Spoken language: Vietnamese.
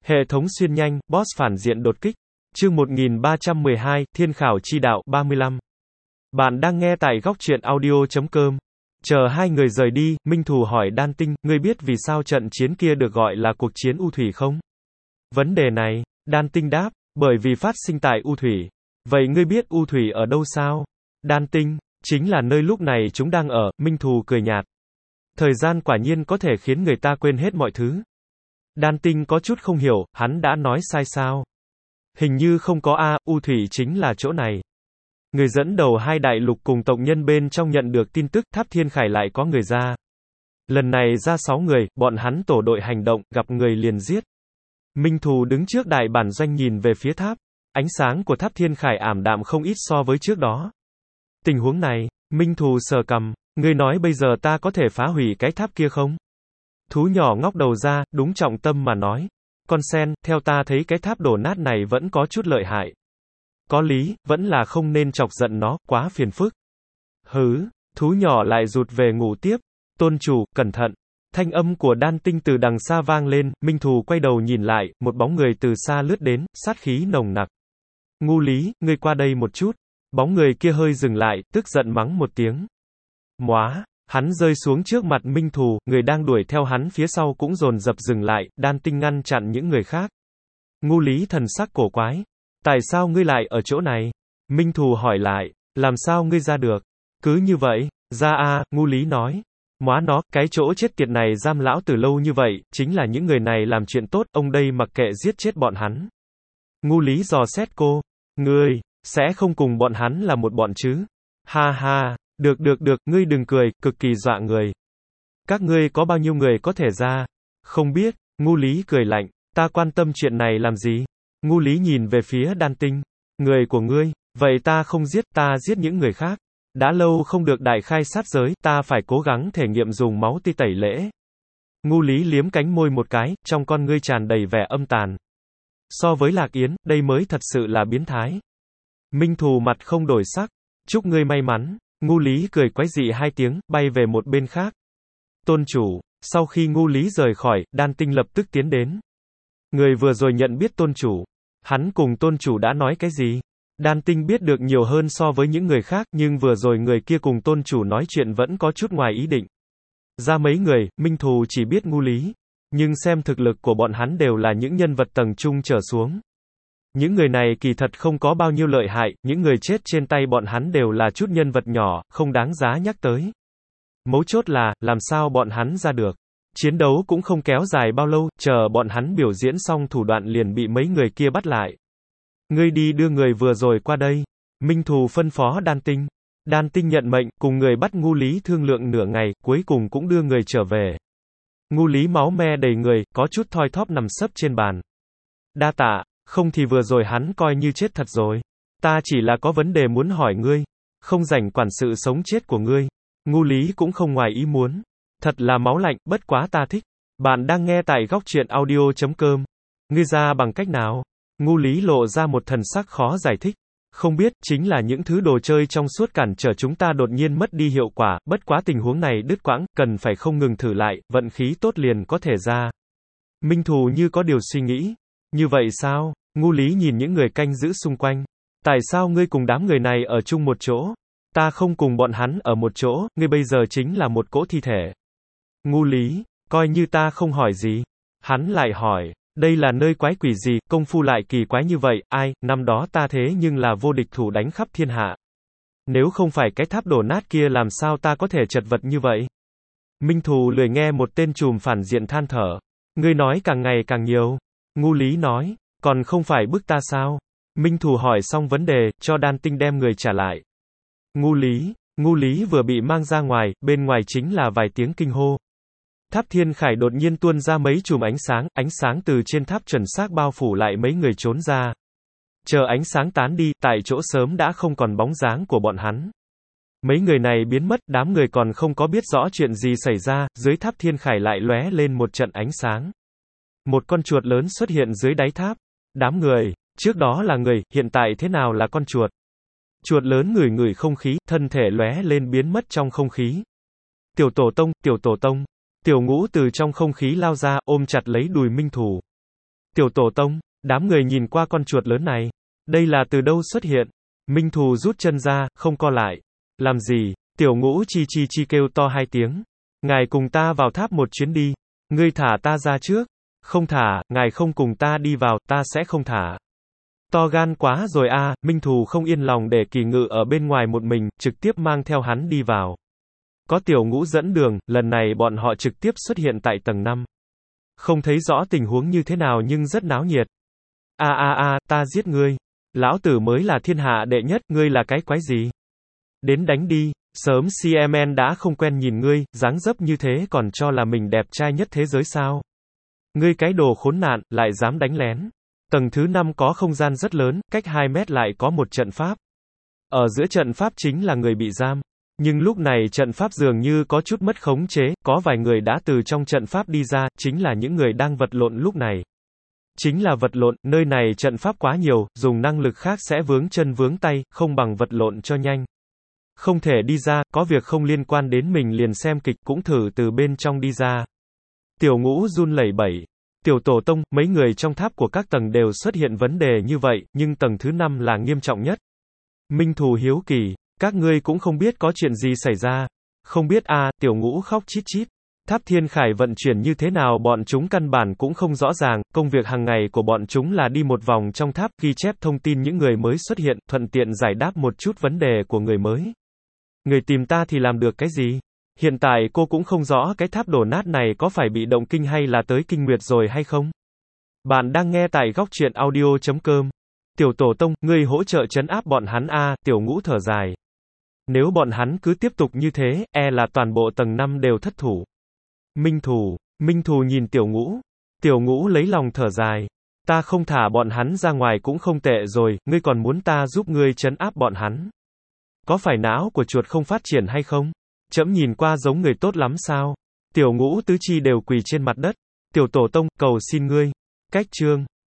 Hệ thống xuyên nhanh, boss phản diện đột kích. Chương 1312, Thiên khảo chi đạo, 35. Bạn đang nghe tại góc truyện audio.com. Chờ hai người rời đi, Minh Thù hỏi Đan Tinh, ngươi biết vì sao trận chiến kia được gọi là cuộc chiến U Thủy không? Vấn đề này, Đan Tinh đáp, bởi vì phát sinh tại U Thủy. Vậy ngươi biết U Thủy ở đâu sao? Đan Tinh, chính là nơi lúc này chúng đang ở, Minh Thù cười nhạt. Thời gian quả nhiên có thể khiến người ta quên hết mọi thứ. Đan Tinh có chút không hiểu, hắn đã nói sai sao? Hình như không có a, U Thủy chính là chỗ này. Người dẫn đầu hai đại lục cùng tộc nhân bên trong nhận được tin tức Tháp Thiên Khải lại có người ra. Lần này ra 6 người, bọn hắn tổ đội hành động, gặp người liền giết. Minh Thù đứng trước đại bản doanh nhìn về phía tháp. Ánh sáng của Tháp Thiên Khải ảm đạm không ít so với trước đó. Tình huống này, Minh Thù sờ cằm, ngươi nói bây giờ ta có thể phá hủy cái tháp kia không? Thú nhỏ ngóc đầu ra, đúng trọng tâm mà nói. Con sen, theo ta thấy cái tháp đổ nát này vẫn có chút lợi hại. Có lý, vẫn là không nên chọc giận nó, quá phiền phức. Hứ, thú nhỏ lại rụt về ngủ tiếp. Tôn chủ, cẩn thận. Thanh âm của Đan Tinh từ đằng xa vang lên, Minh Thù quay đầu nhìn lại, một bóng người từ xa lướt đến, sát khí nồng nặc. Ngu Lý, ngươi qua đây một chút. Bóng người kia hơi dừng lại, tức giận mắng một tiếng. Móa, hắn rơi xuống trước mặt Minh Thù, người đang đuổi theo hắn phía sau cũng dồn dập dừng lại, Đan Tinh ngăn chặn những người khác. Ngu Lý thần sắc cổ quái. Tại sao ngươi lại ở chỗ này? Minh Thù hỏi lại, làm sao ngươi ra được? Cứ như vậy, ra a, Ngu Lý nói. Móa nó, cái chỗ chết tiệt này giam lão từ lâu như vậy, chính là những người này làm chuyện tốt, ông đây mặc kệ giết chết bọn hắn. Ngu Lý dò xét cô, ngươi, sẽ không cùng bọn hắn là một bọn chứ? Ha ha, được, ngươi đừng cười, cực kỳ dọa người. Các ngươi có bao nhiêu người có thể ra? Không biết, Ngu Lý cười lạnh, ta quan tâm chuyện này làm gì? Ngu Lý nhìn về phía Đan Tinh, người của ngươi, vậy ta không giết, ta giết những người khác. Đã lâu không được đại khai sát giới, ta phải cố gắng thể nghiệm dùng máu ti tẩy lễ. Ngu Lý liếm cánh môi một cái, trong con ngươi tràn đầy vẻ âm tàn. So với Lạc Yến, đây mới thật sự là biến thái. Minh Thù mặt không đổi sắc, chúc ngươi may mắn. Ngu Lý cười quái dị hai tiếng, bay về một bên khác. Tôn chủ, sau khi Ngu Lý rời khỏi, Đan Tinh lập tức tiến đến. Người vừa rồi nhận biết tôn chủ. Hắn cùng tôn chủ đã nói cái gì? Đan Tinh biết được nhiều hơn so với những người khác, nhưng vừa rồi người kia cùng tôn chủ nói chuyện vẫn có chút ngoài ý định. Ra mấy người, Minh Thù chỉ biết Ngu Lý. Nhưng xem thực lực của bọn hắn đều là những nhân vật tầng trung trở xuống. Những người này kỳ thật không có bao nhiêu lợi hại, những người chết trên tay bọn hắn đều là chút nhân vật nhỏ, không đáng giá nhắc tới. Mấu chốt là, làm sao bọn hắn ra được. Chiến đấu cũng không kéo dài bao lâu, chờ bọn hắn biểu diễn xong thủ đoạn liền bị mấy người kia bắt lại. Ngươi đi đưa người vừa rồi qua đây. Minh Thù phân phó Đan Tinh. Đan Tinh nhận mệnh, cùng người bắt Ngu Lý thương lượng nửa ngày, cuối cùng cũng đưa người trở về. Ngu Lý máu me đầy người, có chút thoi thóp nằm sấp trên bàn. Đa tạ, không thì vừa rồi hắn coi như chết thật rồi. Ta chỉ là có vấn đề muốn hỏi ngươi. Không rảnh quản sự sống chết của ngươi. Ngu Lý cũng không ngoài ý muốn. Thật là máu lạnh, bất quá ta thích. Bạn đang nghe tại góc truyện audio.com. Ngươi ra bằng cách nào? Ngu Lý lộ ra một thần sắc khó giải thích. Không biết, chính là những thứ đồ chơi trong suốt cản trở chúng ta đột nhiên mất đi hiệu quả, bất quá tình huống này đứt quãng, cần phải không ngừng thử lại, vận khí tốt liền có thể ra. Minh Thù như có điều suy nghĩ. Như vậy sao? Ngu Lý nhìn những người canh giữ xung quanh. Tại sao ngươi cùng đám người này ở chung một chỗ? Ta không cùng bọn hắn ở một chỗ, ngươi bây giờ chính là một cỗ thi thể. Ngu Lý, coi như ta không hỏi gì. Hắn lại hỏi, đây là nơi quái quỷ gì, công phu lại kỳ quái như vậy, ai, năm đó ta thế nhưng là vô địch thủ đánh khắp thiên hạ. Nếu không phải cái tháp đổ nát kia làm sao ta có thể chật vật như vậy? Minh Thù lười nghe một tên trùm phản diện than thở. Ngươi nói càng ngày càng nhiều. Ngu Lý nói, còn không phải bức ta sao? Minh Thù hỏi xong vấn đề, cho Đan Tinh đem người trả lại. Ngu Lý vừa bị mang ra ngoài, bên ngoài chính là vài tiếng kinh hô. Tháp Thiên Khải đột nhiên tuôn ra mấy chùm ánh sáng từ trên tháp chuẩn xác bao phủ lại mấy người trốn ra. Chờ ánh sáng tán đi, tại chỗ sớm đã không còn bóng dáng của bọn hắn. Mấy người này biến mất, đám người còn không có biết rõ chuyện gì xảy ra, dưới tháp Thiên Khải lại lóe lên một trận ánh sáng. Một con chuột lớn xuất hiện dưới đáy tháp. Đám người, trước đó là người, hiện tại thế nào là con chuột? Chuột lớn ngửi không khí, thân thể lóe lên biến mất trong không khí. Tiểu Tổ Tông. Tiểu Ngũ từ trong không khí lao ra, ôm chặt lấy đùi Minh Thù. Tiểu tổ tông, đám người nhìn qua con chuột lớn này. Đây là từ đâu xuất hiện? Minh Thù rút chân ra, không co lại. Làm gì? Tiểu Ngũ chi chi chi kêu to 2 tiếng. Ngài cùng ta vào tháp một chuyến đi. Ngươi thả ta ra trước. Không thả, ngài không cùng ta đi vào, ta sẽ không thả. To gan quá rồi a, Minh Thù không yên lòng để Kỳ Ngự ở bên ngoài một mình, trực tiếp mang theo hắn đi vào. Có Tiểu Ngũ dẫn đường, lần này bọn họ trực tiếp xuất hiện tại tầng 5. Không thấy rõ tình huống như thế nào nhưng rất náo nhiệt. Ta giết ngươi. Lão tử mới là thiên hạ đệ nhất, ngươi là cái quái gì? Đến đánh đi, sớm CMN đã không quen nhìn ngươi, dáng dấp như thế còn cho là mình đẹp trai nhất thế giới sao? Ngươi cái đồ khốn nạn, lại dám đánh lén. Tầng thứ 5 có không gian rất lớn, cách 2 mét lại có một trận pháp. Ở giữa trận pháp chính là người bị giam. Nhưng lúc này trận pháp dường như có chút mất khống chế, có vài người đã từ trong trận pháp đi ra, chính là những người đang vật lộn lúc này. Chính là vật lộn, nơi này trận pháp quá nhiều, dùng năng lực khác sẽ vướng chân vướng tay, không bằng vật lộn cho nhanh. Không thể đi ra, có việc không liên quan đến mình liền xem kịch, cũng thử từ bên trong đi ra. Tiểu Ngũ run lẩy bẩy. Tiểu tổ tông, mấy người trong tháp của các tầng đều xuất hiện vấn đề như vậy, nhưng tầng thứ 5 là nghiêm trọng nhất. Minh Thù hiếu kỳ, các ngươi cũng không biết có chuyện gì xảy ra. Không biết Tiểu Ngũ khóc chít chít. Tháp Thiên Khải vận chuyển như thế nào bọn chúng căn bản cũng không rõ ràng, công việc hàng ngày của bọn chúng là đi một vòng trong tháp, ghi chép thông tin những người mới xuất hiện, thuận tiện giải đáp một chút vấn đề của người mới. Người tìm ta thì làm được cái gì? Hiện tại cô cũng không rõ cái tháp đổ nát này có phải bị động kinh hay là tới kinh nguyệt rồi hay không? Bạn đang nghe tại góc truyện audio.com. Tiểu tổ tông, ngươi hỗ trợ trấn áp bọn hắn Tiểu Ngũ thở dài. Nếu bọn hắn cứ tiếp tục như thế, là toàn bộ tầng 5 đều thất thủ. Minh Thù nhìn Tiểu Ngũ. Tiểu Ngũ lấy lòng thở dài. Ta không thả bọn hắn ra ngoài cũng không tệ rồi, ngươi còn muốn ta giúp ngươi trấn áp bọn hắn. Có phải não của chuột không phát triển hay không? Trẫm nhìn qua giống người tốt lắm sao? Tiểu Ngũ tứ chi đều quỳ trên mặt đất. Tiểu tổ tông, cầu xin ngươi. Cách chương.